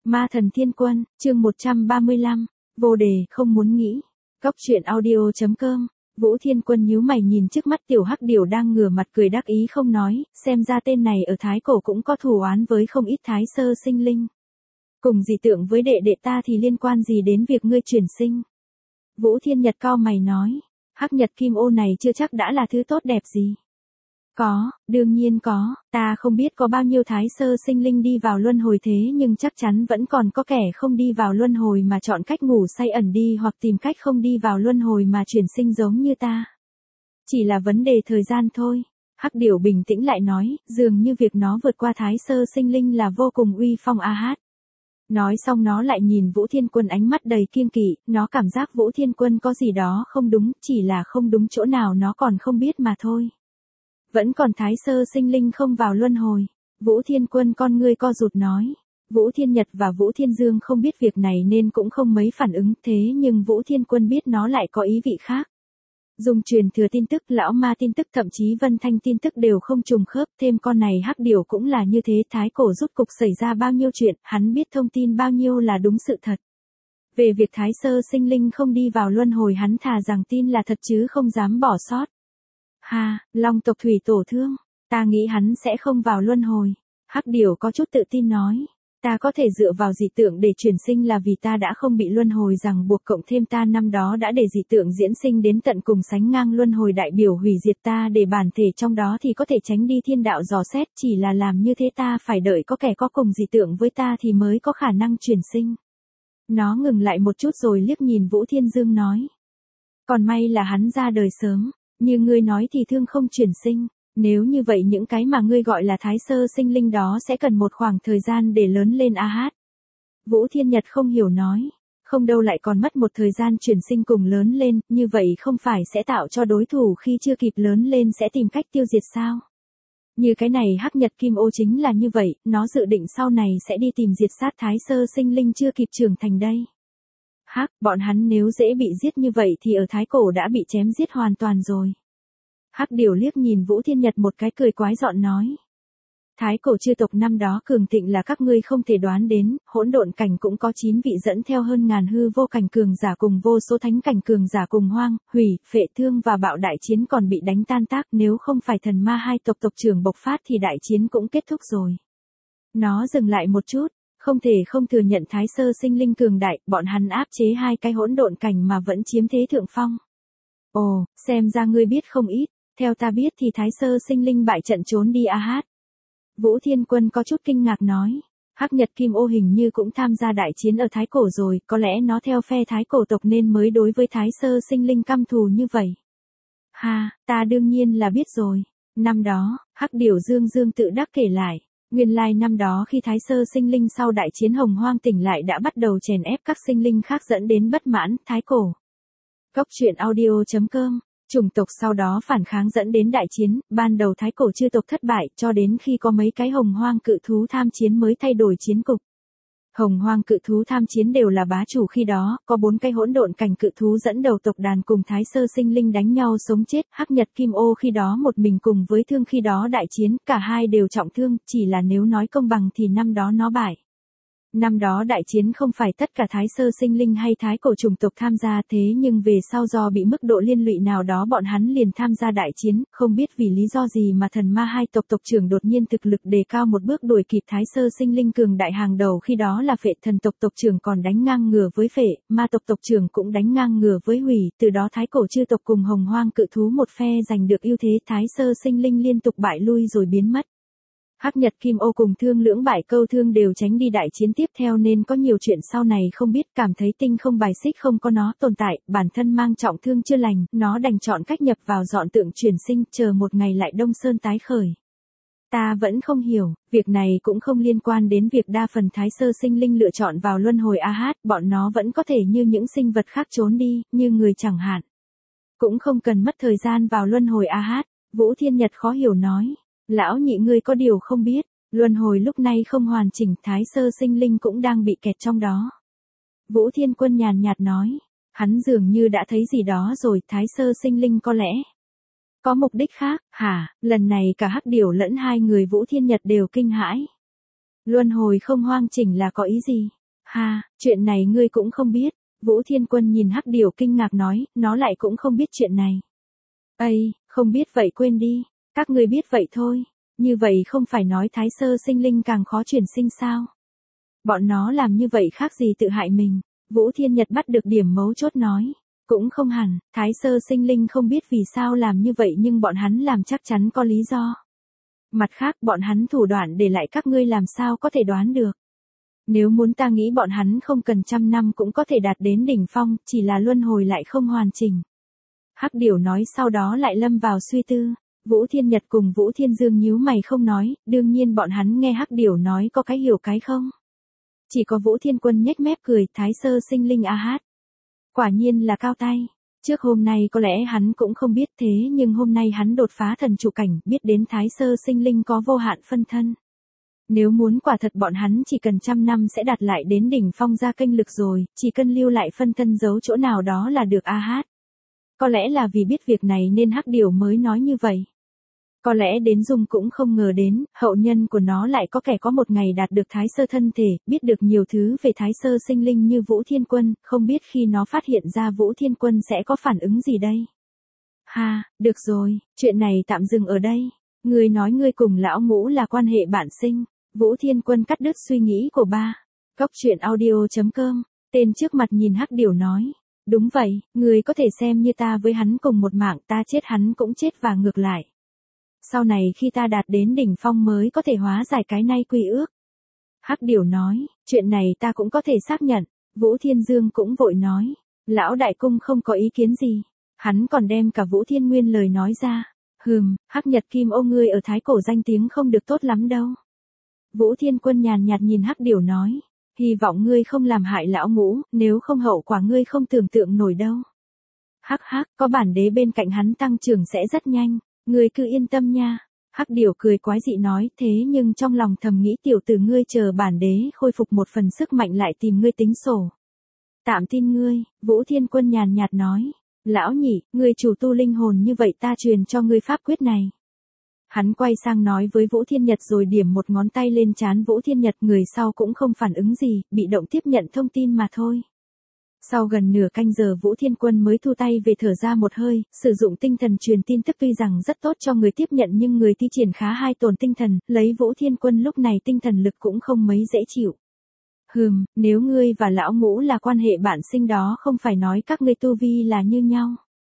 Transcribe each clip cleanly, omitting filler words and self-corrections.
Ma thần thiên quân, chương 135, vô đề, không muốn nghĩ. Góc truyện audio.com. Vũ Thiên Quân nhíu mày nhìn trước mắt tiểu hắc điểu đang ngửa mặt cười đắc ý không nói, xem ra tên này ở Thái Cổ cũng có thù oán với không ít thái sơ sinh linh. Cùng dị tượng với đệ đệ ta thì liên quan gì đến việc ngươi chuyển sinh? Vũ Thiên Nhật cau mày nói, hắc nhật kim ô này chưa chắc đã là thứ tốt đẹp gì. Có, đương nhiên có, ta không biết có bao nhiêu thái sơ sinh linh đi vào luân hồi thế nhưng chắc chắn vẫn còn có kẻ không đi vào luân hồi mà chọn cách ngủ say ẩn đi hoặc tìm cách không đi vào luân hồi mà chuyển sinh giống như ta. Chỉ là vấn đề thời gian thôi. Hắc điểu bình tĩnh lại nói, dường như việc nó vượt qua thái sơ sinh linh là vô cùng uy phong a hát. Nói xong nó lại nhìn Vũ Thiên Quân ánh mắt đầy kiêng kỵ, nó cảm giác Vũ Thiên Quân có gì đó không đúng, chỉ là không đúng chỗ nào nó còn không biết mà thôi. Vẫn còn thái sơ sinh linh không vào luân hồi. Vũ Thiên Quân con ngươi co rụt nói. Vũ Thiên Nhật và Vũ Thiên Dương không biết việc này nên cũng không mấy phản ứng thế nhưng Vũ Thiên Quân biết nó lại có ý vị khác. Dùng truyền thừa tin tức, lão ma tin tức thậm chí Vân Thanh tin tức đều không trùng khớp, thêm con này hắc điểu cũng là như thế. Thái Cổ rút cục xảy ra bao nhiêu chuyện, hắn biết thông tin bao nhiêu là đúng sự thật. Về việc thái sơ sinh linh không đi vào luân hồi hắn thà rằng tin là thật chứ không dám bỏ sót. Ha, Long tộc thủy tổ thương, ta nghĩ hắn sẽ không vào luân hồi. Hắc điểu có chút tự tin nói, ta có thể dựa vào dị tượng để chuyển sinh là vì ta đã không bị luân hồi ràng buộc, cộng thêm ta năm đó đã để dị tượng diễn sinh đến tận cùng sánh ngang luân hồi đại biểu hủy diệt ta để bản thể trong đó thì có thể tránh đi thiên đạo dò xét, chỉ là làm như thế ta phải đợi có kẻ có cùng dị tượng với ta thì mới có khả năng chuyển sinh. Nó ngừng lại một chút rồi liếc nhìn Vũ Thiên Dương nói, còn may là hắn ra đời sớm. Như ngươi nói thì thương không chuyển sinh, nếu như vậy những cái mà ngươi gọi là thái sơ sinh linh đó sẽ cần một khoảng thời gian để lớn lên a hát. Vũ Thiên Nhật không hiểu nói, không đâu lại còn mất một thời gian chuyển sinh cùng lớn lên, như vậy không phải sẽ tạo cho đối thủ khi chưa kịp lớn lên sẽ tìm cách tiêu diệt sao? Như cái này hắc nhật kim ô chính là như vậy, nó dự định sau này sẽ đi tìm diệt sát thái sơ sinh linh chưa kịp trưởng thành đây. Hắc, bọn hắn nếu dễ bị giết như vậy thì ở Thái Cổ đã bị chém giết hoàn toàn rồi. Hắc điểu liếc nhìn Vũ Thiên Nhật một cái cười quái dọn nói. Thái Cổ chư tộc năm đó cường thịnh là các ngươi không thể đoán đến, hỗn độn cảnh cũng có 9 vị dẫn theo hơn ngàn hư vô cảnh cường giả cùng vô số thánh cảnh cường giả cùng hoang, hủy, phệ thương và bạo đại chiến còn bị đánh tan tác, nếu không phải thần ma hai tộc tộc trưởng bộc phát thì đại chiến cũng kết thúc rồi. Nó dừng lại một chút. Không thể không thừa nhận thái sơ sinh linh cường đại, bọn hắn áp chế hai cái hỗn độn cảnh mà vẫn chiếm thế thượng phong. Ồ, xem ra ngươi biết không ít, theo ta biết thì thái sơ sinh linh bại trận trốn đi a hát. Vũ Thiên Quân có chút kinh ngạc nói, hắc nhật kim ô hình như cũng tham gia đại chiến ở Thái Cổ rồi, có lẽ nó theo phe Thái Cổ tộc nên mới đối với thái sơ sinh linh căm thù như vậy. Ha, ta đương nhiên là biết rồi, năm đó, hắc điểu Dương tự đắc kể lại. Nguyên lai năm đó khi thái sơ sinh linh sau đại chiến hồng hoang tỉnh lại đã bắt đầu chèn ép các sinh linh khác dẫn đến bất mãn, Thái Cổ. Góc truyện audio.com, chủng tộc sau đó phản kháng dẫn đến đại chiến, ban đầu Thái Cổ chư tộc thất bại cho đến khi có mấy cái hồng hoang cự thú tham chiến mới thay đổi chiến cục. Hồng hoang cự thú tham chiến đều là bá chủ khi đó, có 4 cái hỗn độn cảnh cự thú dẫn đầu tộc đàn cùng thái sơ sinh linh đánh nhau sống chết, hắc nhật kim ô khi đó một mình cùng với thương khi đó đại chiến, cả hai đều trọng thương, chỉ là nếu nói công bằng thì năm đó nó bại. Năm đó đại chiến không phải tất cả thái sơ sinh linh hay thái cổ chủng tộc tham gia thế nhưng về sau do bị mức độ liên lụy nào đó bọn hắn liền tham gia đại chiến, không biết vì lý do gì mà thần ma hai tộc tộc trưởng đột nhiên thực lực đề cao một bước đuổi kịp thái sơ sinh linh cường đại hàng đầu khi đó là phệ thần tộc tộc trưởng còn đánh ngang ngửa với phệ, ma tộc tộc trưởng cũng đánh ngang ngửa với hủy, từ đó thái cổ chư tộc cùng hồng hoang cự thú một phe giành được ưu thế, thái sơ sinh linh liên tục bại lui rồi biến mất. Hắc nhật kim ô cùng thương lưỡng bại câu thương đều tránh đi đại chiến tiếp theo nên có nhiều chuyện sau này không biết, cảm thấy tinh không bài xích không có nó tồn tại, bản thân mang trọng thương chưa lành, nó đành chọn cách nhập vào dọn tượng chuyển sinh, chờ một ngày lại Đông Sơn tái khởi. Ta vẫn không hiểu, việc này cũng không liên quan đến việc đa phần thái sơ sinh linh lựa chọn vào luân hồi a hát, bọn nó vẫn có thể như những sinh vật khác trốn đi, như người chẳng hạn. Cũng không cần mất thời gian vào luân hồi a hát, Vũ Thiên Nhật khó hiểu nói. Lão nhị ngươi có điều không biết, luân hồi lúc này không hoàn chỉnh, thái sơ sinh linh cũng đang bị kẹt trong đó. Vũ Thiên Quân nhàn nhạt nói, hắn dường như đã thấy gì đó rồi, thái sơ sinh linh có lẽ có mục đích khác, hả? Lần này cả hắc điểu lẫn hai người Vũ Thiên Nhật đều kinh hãi. Luân hồi không hoàn chỉnh là có ý gì? Ha, chuyện này ngươi cũng không biết. Vũ Thiên Quân nhìn Hắc Điểu kinh ngạc nói, nó lại cũng không biết chuyện này. Ây, không biết vậy quên đi, các ngươi biết vậy thôi. Như vậy không phải nói Thái Sơ Sinh Linh càng khó chuyển sinh sao? Bọn nó làm như vậy khác gì tự hại mình. Vũ Thiên Nhật bắt được điểm mấu chốt nói. Cũng không hẳn, Thái Sơ Sinh Linh không biết vì sao làm như vậy nhưng bọn hắn làm chắc chắn có lý do. Mặt khác bọn hắn thủ đoạn để lại các ngươi làm sao có thể đoán được. Nếu muốn ta nghĩ bọn hắn không cần 100 năm cũng có thể đạt đến đỉnh phong, chỉ là luân hồi lại không hoàn chỉnh. Hắc Điểu nói sau đó lại lâm vào suy tư. Vũ Thiên Nhật cùng Vũ Thiên Dương nhíu mày không nói, đương nhiên bọn hắn nghe Hắc Điểu nói có cái hiểu cái không. Chỉ có Vũ Thiên Quân nhếch mép cười, Thái Sơ Sinh Linh a hát. Quả nhiên là cao tay. Trước hôm nay có lẽ hắn cũng không biết thế nhưng hôm nay hắn đột phá thần trụ cảnh, biết đến Thái Sơ Sinh Linh có vô hạn phân thân. Nếu muốn quả thật bọn hắn chỉ cần 100 năm sẽ đạt lại đến đỉnh phong gia kênh lực rồi, chỉ cần lưu lại phân thân giấu chỗ nào đó là được a hát. Có lẽ là vì biết việc này nên Hắc Điểu mới nói như vậy. Có lẽ đến Dung cũng không ngờ đến, hậu nhân của nó lại có kẻ có một ngày đạt được Thái Sơ thân thể, biết được nhiều thứ về Thái Sơ Sinh Linh như Vũ Thiên Quân, không biết khi nó phát hiện ra Vũ Thiên Quân sẽ có phản ứng gì đây. Ha, được rồi, chuyện này tạm dừng ở đây. Ngươi nói ngươi cùng lão Ngũ là quan hệ bạn sinh. Vũ Thiên Quân cắt đứt suy nghĩ của ba. Góc truyện audio.com, tên trước mặt nhìn Hắc Điểu nói. Đúng vậy, ngươi có thể xem như ta với hắn cùng một mạng, ta chết hắn cũng chết và ngược lại. Sau này khi ta đạt đến đỉnh phong mới có thể hóa giải cái nay quy ước. Hắc Điểu nói, chuyện này ta cũng có thể xác nhận. Vũ Thiên Dương cũng vội nói, lão đại cung không có ý kiến gì. Hắn còn đem cả Vũ Thiên Nguyên lời nói ra. Hắc Nhật Kim Ô ngươi ở Thái Cổ danh tiếng không được tốt lắm đâu. Vũ Thiên Quân nhàn nhạt nhìn Hắc Điểu nói, hy vọng ngươi không làm hại lão Ngũ, nếu không hậu quả ngươi không tưởng tượng nổi đâu. Hắc hắc, có bản đế bên cạnh hắn tăng trưởng sẽ rất nhanh, ngươi cứ yên tâm nha. Hắc Điểu cười quái dị nói, thế nhưng trong lòng thầm nghĩ tiểu tử ngươi chờ bản đế khôi phục một phần sức mạnh lại tìm ngươi tính sổ. Tạm tin ngươi, Vũ Thiên Quân nhàn nhạt nói, lão nhị, ngươi chủ tu linh hồn như vậy ta truyền cho ngươi pháp quyết này. Hắn quay sang nói với Vũ Thiên Nhật rồi điểm một ngón tay lên trán Vũ Thiên Nhật, người sau cũng không phản ứng gì, bị động tiếp nhận thông tin mà thôi. Sau gần nửa canh giờ Vũ Thiên Quân mới thu tay về thở ra một hơi, sử dụng tinh thần truyền tin tức tuy rằng rất tốt cho người tiếp nhận nhưng người thi triển khá hai tổn tinh thần, lấy Vũ Thiên Quân lúc này tinh thần lực cũng không mấy dễ chịu. Nếu ngươi và lão Ngũ là quan hệ bạn sinh đó không phải nói các ngươi tu vi là như nhau.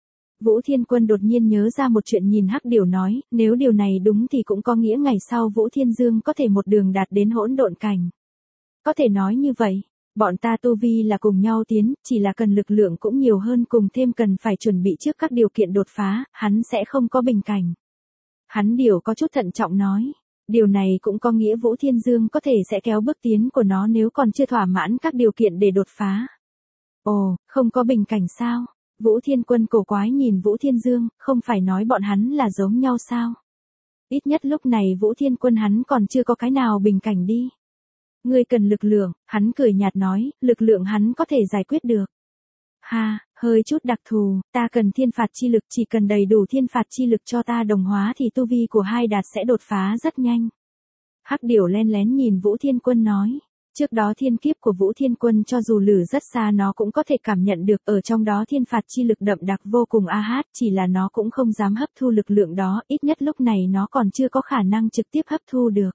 Vũ Thiên Quân đột nhiên nhớ ra một chuyện nhìn Hắc Điểu nói, nếu điều này đúng thì cũng có nghĩa ngày sau Vũ Thiên Dương có thể một đường đạt đến hỗn độn cảnh. Có thể nói như vậy, bọn ta tu vi là cùng nhau tiến, chỉ là cần lực lượng cũng nhiều hơn cùng thêm cần phải chuẩn bị trước các điều kiện đột phá, hắn sẽ không có bình cảnh. Hắn Điểu có chút thận trọng nói, điều này cũng có nghĩa Vũ Thiên Dương có thể sẽ kéo bước tiến của nó nếu còn chưa thỏa mãn các điều kiện để đột phá. Ồ, không có bình cảnh sao? Vũ Thiên Quân cổ quái nhìn Vũ Thiên Dương, không phải nói bọn hắn là giống nhau sao? Ít nhất lúc này Vũ Thiên Quân hắn còn chưa có cái nào bình cảnh đi. Ngươi cần lực lượng, hắn cười nhạt nói, lực lượng hắn có thể giải quyết được. Ha, hơi chút đặc thù, ta cần thiên phạt chi lực, chỉ cần đầy đủ thiên phạt chi lực cho ta đồng hóa thì tu vi của hai đạt sẽ đột phá rất nhanh. Hắc Điểu len lén nhìn Vũ Thiên Quân nói. Trước đó thiên kiếp của Vũ Thiên Quân cho dù lử rất xa nó cũng có thể cảm nhận được, ở trong đó thiên phạt chi lực đậm đặc vô cùng a hát, chỉ là nó cũng không dám hấp thu lực lượng đó, ít nhất lúc này nó còn chưa có khả năng trực tiếp hấp thu được.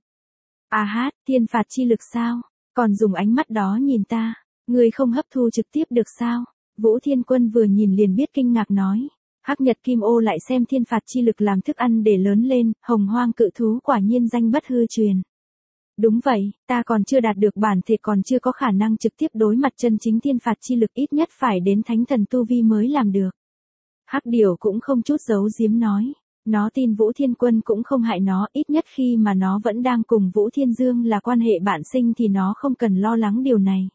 A hát, thiên phạt chi lực sao? Còn dùng ánh mắt đó nhìn ta, người không hấp thu trực tiếp được sao? Vũ Thiên Quân vừa nhìn liền biết kinh ngạc nói. Hắc Nhật Kim Ô lại xem thiên phạt chi lực làm thức ăn để lớn lên, hồng hoang cự thú quả nhiên danh bất hư truyền. Đúng vậy, ta còn chưa đạt được bản thể còn chưa có khả năng trực tiếp đối mặt chân chính thiên phạt chi lực, ít nhất phải đến thánh thần tu vi mới làm được. Hắc Điểu cũng không chút giấu giếm nói. Nó tin Vũ Thiên Quân cũng không hại nó, ít nhất khi mà nó vẫn đang cùng Vũ Thiên Dương là quan hệ bạn sinh thì nó không cần lo lắng điều này.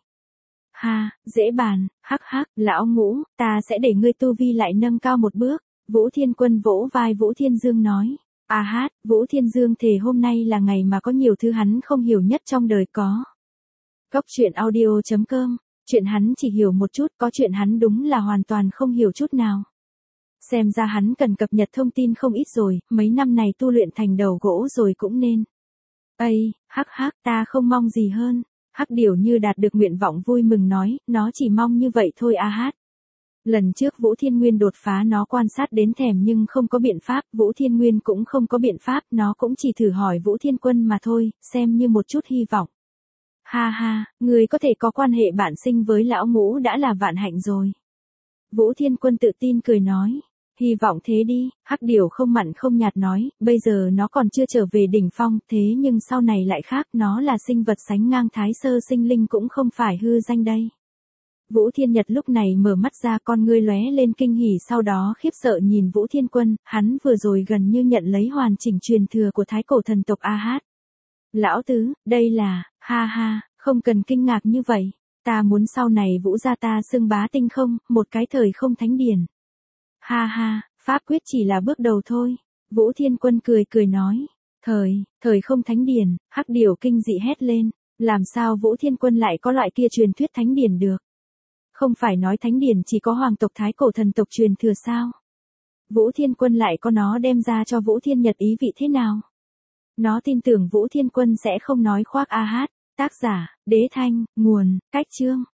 Ha, dễ bàn, hắc hắc, lão Ngũ, ta sẽ để ngươi tu vi lại nâng cao một bước. Vũ Thiên Quân vỗ vai Vũ Thiên Dương nói. A hát, Vũ Thiên Dương thề hôm nay là ngày mà có nhiều thứ hắn không hiểu nhất trong đời có. Góc truyện audio.com, chuyện hắn chỉ hiểu một chút, có chuyện hắn đúng là hoàn toàn không hiểu chút nào. Xem ra hắn cần cập nhật thông tin không ít rồi, mấy năm này tu luyện thành đầu gỗ rồi cũng nên. Ây, hắc hắc, ta không mong gì hơn. Hắc điểu như đạt được nguyện vọng vui mừng nói, nó chỉ mong như vậy thôi a hát. Lần trước Vũ Thiên Nguyên đột phá nó quan sát đến thèm nhưng không có biện pháp, Vũ Thiên Nguyên cũng không có biện pháp, nó cũng chỉ thử hỏi Vũ Thiên Quân mà thôi, xem như một chút hy vọng. Ha ha, người có thể có quan hệ bạn sinh với lão Ngũ đã là vạn hạnh rồi. Vũ Thiên Quân tự tin cười nói. Hy vọng thế đi, Hắc điểu không mặn không nhạt nói, bây giờ nó còn chưa trở về đỉnh phong, thế nhưng sau này lại khác, nó là sinh vật sánh ngang Thái Sơ sinh linh cũng không phải hư danh đây. Vũ Thiên Nhật lúc này mở mắt ra, con ngươi lóe lên kinh hỉ, sau đó khiếp sợ nhìn Vũ Thiên Quân, hắn vừa rồi gần như nhận lấy hoàn chỉnh truyền thừa của Thái Cổ thần tộc A Hát. Lão tứ, đây là, ha ha, không cần kinh ngạc như vậy, ta muốn sau này Vũ gia ta xưng bá tinh không, một cái thời không thánh điển. Ha ha, pháp quyết chỉ là bước đầu thôi. Vũ Thiên Quân cười cười nói. Thời không thánh điển, Hắc điểu kinh dị hét lên. Làm sao Vũ Thiên Quân lại có loại kia truyền thuyết thánh điển được? Không phải nói thánh điển chỉ có hoàng tộc Thái Cổ thần tộc truyền thừa sao? Vũ Thiên Quân lại có nó đem ra cho Vũ Thiên Nhật ý vị thế nào? Nó tin tưởng Vũ Thiên Quân sẽ không nói khoác a hát. Tác giả, Đế Thanh, nguồn, Cách Chương.